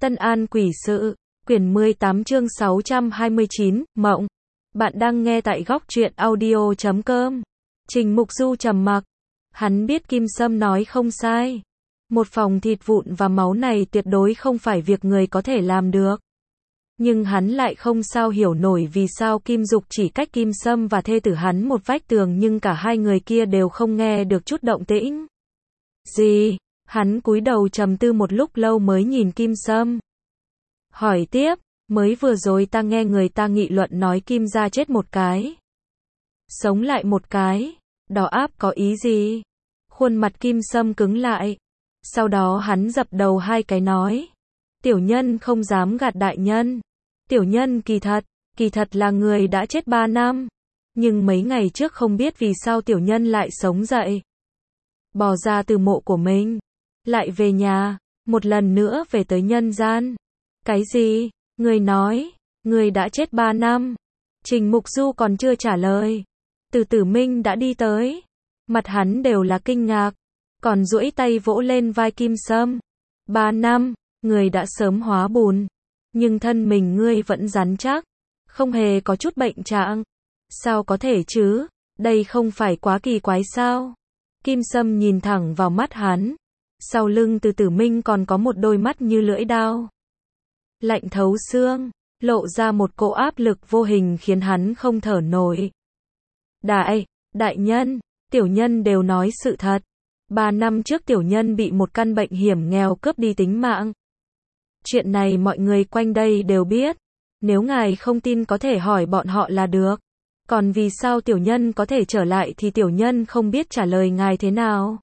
Tân An Quỷ Sự, quyển 18 chương 629, Mộng. Bạn đang nghe tại góc truyện audio.com. Trình Mục Du trầm mặc. Hắn biết Kim Sâm nói không sai. Một phòng thịt vụn và máu này tuyệt đối không phải việc người có thể làm được. Nhưng hắn lại không sao hiểu nổi vì sao Kim Dục chỉ cách Kim Sâm và thê tử hắn một vách tường nhưng cả hai người kia đều không nghe được chút động tĩnh. Gì? Hắn cúi đầu trầm tư một lúc lâu mới nhìn Kim Sâm. Hỏi tiếp, mới vừa rồi ta nghe người ta nghị luận nói Kim gia chết một cái. Sống lại một cái. Đó áp có ý gì? Khuôn mặt Kim Sâm cứng lại. Sau đó hắn dập đầu hai cái nói. Tiểu nhân không dám gạt đại nhân. Tiểu nhân kỳ thật là người đã chết 3 năm. Nhưng mấy ngày trước không biết vì sao tiểu nhân lại sống dậy. Bò ra từ mộ của mình. Lại về nhà, một lần nữa về tới nhân gian. Cái gì? Người nói, người đã chết 3 năm. Trình Mục Du còn chưa trả lời. Từ Tử Minh đã đi tới. Mặt hắn đều là kinh ngạc. Còn duỗi tay vỗ lên vai Kim Sâm. 3 năm, người đã sớm hóa bùn. Nhưng thân mình ngươi vẫn rắn chắc. Không hề có chút bệnh trạng. Sao có thể chứ? Đây không phải quá kỳ quái sao? Kim Sâm nhìn thẳng vào mắt hắn. Sau lưng Từ Tử Minh còn có một đôi mắt như lưỡi dao. Lạnh thấu xương, lộ ra một cỗ áp lực vô hình khiến hắn không thở nổi. Đại nhân, tiểu nhân đều nói sự thật. 3 năm trước tiểu nhân bị một căn bệnh hiểm nghèo cướp đi tính mạng. Chuyện này mọi người quanh đây đều biết. Nếu ngài không tin có thể hỏi bọn họ là được. Còn vì sao tiểu nhân có thể trở lại thì tiểu nhân không biết trả lời ngài thế nào.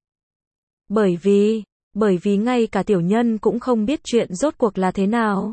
Bởi vì ngay cả tiểu nhân cũng không biết chuyện rốt cuộc là thế nào.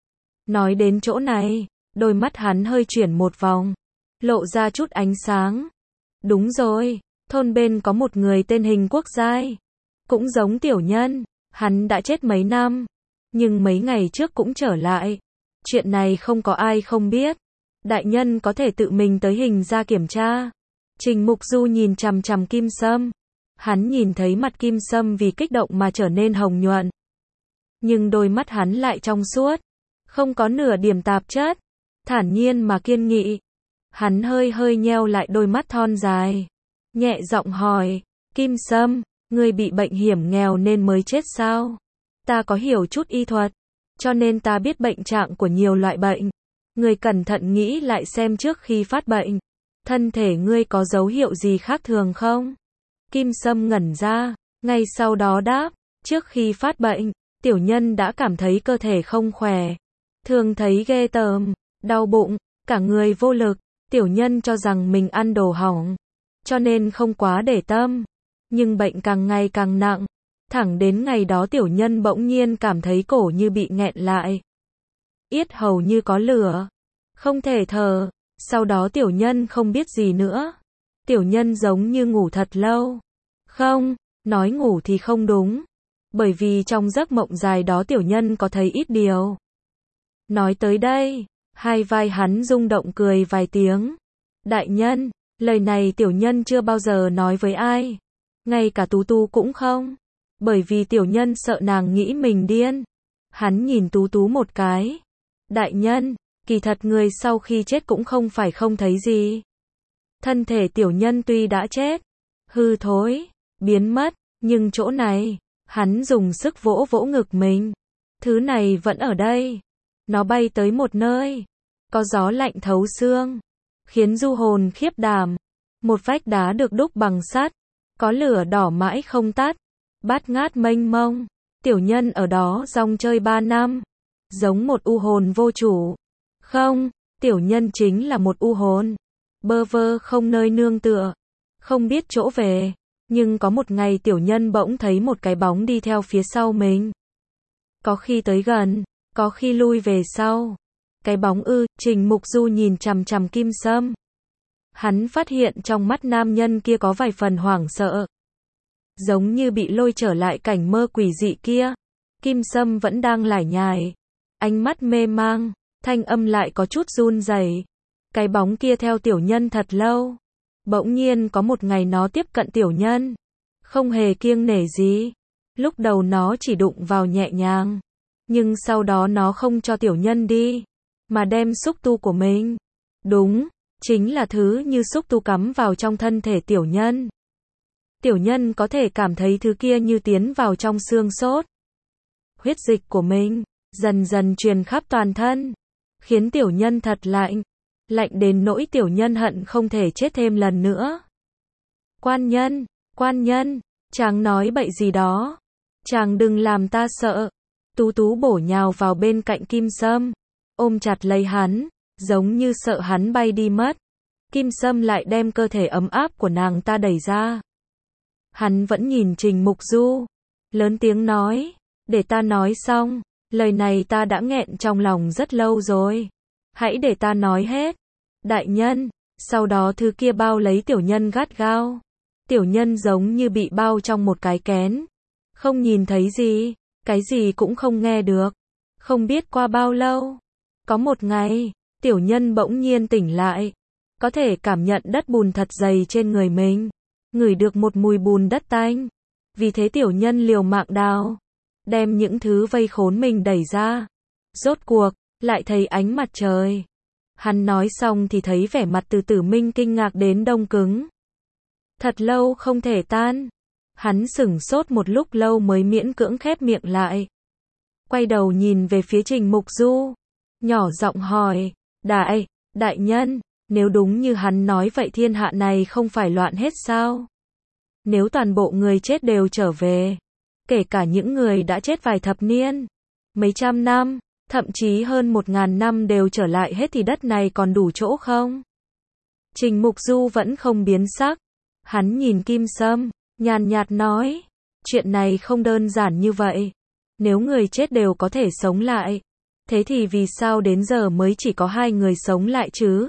Nói đến chỗ này, đôi mắt hắn hơi chuyển một vòng, lộ ra chút ánh sáng. Đúng rồi, thôn bên có một người tên Hình Quốc Giai, cũng giống tiểu nhân, hắn đã chết mấy năm, nhưng mấy ngày trước cũng trở lại. Chuyện này không có ai không biết. Đại nhân có thể tự mình tới Hình gia kiểm tra. Trình Mục Du nhìn chằm chằm Kim Sâm. Hắn nhìn thấy mặt Kim Sâm vì kích động mà trở nên hồng nhuận. Nhưng đôi mắt hắn lại trong suốt. Không có nửa điểm tạp chất. Thản nhiên mà kiên nghị. Hắn hơi nheo lại đôi mắt thon dài. Nhẹ giọng hỏi. Kim Sâm, ngươi bị bệnh hiểm nghèo nên mới chết sao? Ta có hiểu chút y thuật. Cho nên ta biết bệnh trạng của nhiều loại bệnh. Ngươi cẩn thận nghĩ lại xem trước khi phát bệnh. Thân thể ngươi có dấu hiệu gì khác thường không? Kim Sâm ngẩn ra, ngay sau đó đáp, trước khi phát bệnh, tiểu nhân đã cảm thấy cơ thể không khỏe. Thường thấy ghê tởm, đau bụng, cả người vô lực, tiểu nhân cho rằng mình ăn đồ hỏng. Cho nên không quá để tâm. Nhưng bệnh càng ngày càng nặng. Thẳng đến ngày đó tiểu nhân bỗng nhiên cảm thấy cổ như bị nghẹn lại. Yết hầu như có lửa. Không thể thở. Sau đó tiểu nhân không biết gì nữa. Tiểu nhân giống như ngủ thật lâu. Không, nói ngủ thì không đúng. Bởi vì trong giấc mộng dài đó tiểu nhân có thấy ít điều. Nói tới đây, hai vai hắn rung động cười vài tiếng. Đại nhân, lời này tiểu nhân chưa bao giờ nói với ai. Ngay cả Tú Tú cũng không. Bởi vì tiểu nhân sợ nàng nghĩ mình điên. Hắn nhìn Tú Tú một cái. Đại nhân, kỳ thật người sau khi chết cũng không phải không thấy gì. Thân thể tiểu nhân tuy đã chết, hư thối, biến mất, nhưng chỗ này, hắn dùng sức vỗ vỗ ngực mình. Thứ này vẫn ở đây. Nó bay tới một nơi, có gió lạnh thấu xương, khiến du hồn khiếp đảm. Một vách đá được đúc bằng sắt, có lửa đỏ mãi không tắt, bát ngát mênh mông. Tiểu nhân ở đó rong chơi 3 năm, giống một u hồn vô chủ. Không, tiểu nhân chính là một u hồn. Bơ vơ không nơi nương tựa, không biết chỗ về. Nhưng có một ngày tiểu nhân bỗng thấy một cái bóng đi theo phía sau mình. Có khi tới gần, có khi lui về sau. Cái bóng Trình Mục Du nhìn chằm chằm Kim Sâm. Hắn phát hiện trong mắt nam nhân kia có vài phần hoảng sợ. Giống như bị lôi trở lại cảnh mơ quỷ dị kia. Kim Sâm vẫn đang lải nhải. Ánh mắt mê mang, thanh âm lại có chút run rẩy. Cái bóng kia theo tiểu nhân thật lâu. Bỗng nhiên có một ngày nó tiếp cận tiểu nhân. Không hề kiêng nể gì. Lúc đầu nó chỉ đụng vào nhẹ nhàng. Nhưng sau đó nó không cho tiểu nhân đi, mà đem xúc tu của mình. Đúng, chính là thứ như xúc tu cắm vào trong thân thể tiểu nhân. Tiểu nhân có thể cảm thấy thứ kia như tiến vào trong xương cốt. Huyết dịch của mình dần dần truyền khắp toàn thân, khiến tiểu nhân thật lạnh, lạnh đến nỗi tiểu nhân hận không thể chết thêm lần nữa. Quan nhân, chàng nói bậy gì đó, chàng đừng làm ta sợ. Tú Tú bổ nhào vào bên cạnh Kim Sâm, ôm chặt lấy hắn, giống như sợ hắn bay đi mất. Kim Sâm lại đem cơ thể ấm áp của nàng ta đẩy ra. Hắn vẫn nhìn Trình Mục Du, lớn tiếng nói, để ta nói xong, lời này ta đã nghẹn trong lòng rất lâu rồi. Hãy để ta nói hết. Đại nhân, sau đó thứ kia bao lấy tiểu nhân gắt gao. Tiểu nhân giống như bị bao trong một cái kén, không nhìn thấy gì, cái gì cũng không nghe được. Không biết qua bao lâu, có một ngày, tiểu nhân bỗng nhiên tỉnh lại, có thể cảm nhận đất bùn thật dày trên người mình, ngửi được một mùi bùn đất tanh. Vì thế tiểu nhân liều mạng đào, đem những thứ vây khốn mình đẩy ra. Rốt cuộc, lại thấy ánh mặt trời. Hắn nói xong thì thấy vẻ mặt Từ Tử Minh kinh ngạc đến đông cứng. Thật lâu không thể tan. Hắn sửng sốt một lúc lâu mới miễn cưỡng khép miệng lại. Quay đầu nhìn về phía Trình Mục Du, nhỏ giọng hỏi, đại nhân, nếu đúng như hắn nói vậy thiên hạ này không phải loạn hết sao? Nếu toàn bộ người chết đều trở về, kể cả những người đã chết vài thập niên, mấy trăm năm, thậm chí hơn 1000 năm đều trở lại hết thì đất này còn đủ chỗ không? Trình Mục Du vẫn không biến sắc. Hắn nhìn Kim Sâm, nhàn nhạt nói, chuyện này không đơn giản như vậy. Nếu người chết đều có thể sống lại, thế thì vì sao đến giờ mới chỉ có 2 người sống lại chứ?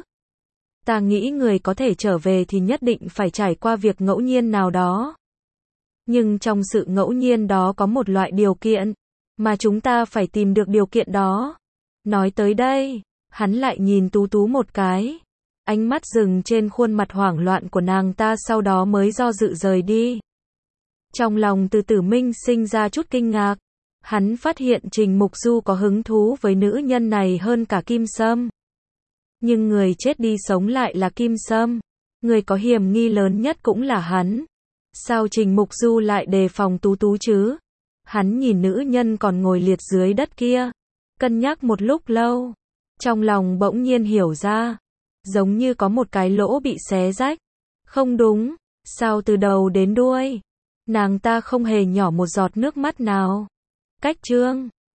Ta nghĩ người có thể trở về thì nhất định phải trải qua việc ngẫu nhiên nào đó. Nhưng trong sự ngẫu nhiên đó có một loại điều kiện, mà chúng ta phải tìm được điều kiện đó. Nói tới đây, hắn lại nhìn Tú Tú một cái. Ánh mắt dừng trên khuôn mặt hoảng loạn của nàng ta, sau đó mới do dự rời đi. Trong lòng Từ Tử Minh sinh ra chút kinh ngạc. Hắn phát hiện Trình Mục Du có hứng thú với nữ nhân này hơn cả Kim Sâm. Nhưng người chết đi sống lại là Kim Sâm. Người có hiểm nghi lớn nhất cũng là hắn. Sao Trình Mục Du lại đề phòng Tú Tú chứ? Hắn nhìn nữ nhân còn ngồi liệt dưới đất kia, cân nhắc một lúc lâu. Trong lòng bỗng nhiên hiểu ra. Giống như có một cái lỗ bị xé rách. Không đúng, sao từ đầu đến đuôi nàng ta không hề nhỏ một giọt nước mắt nào? Cách chương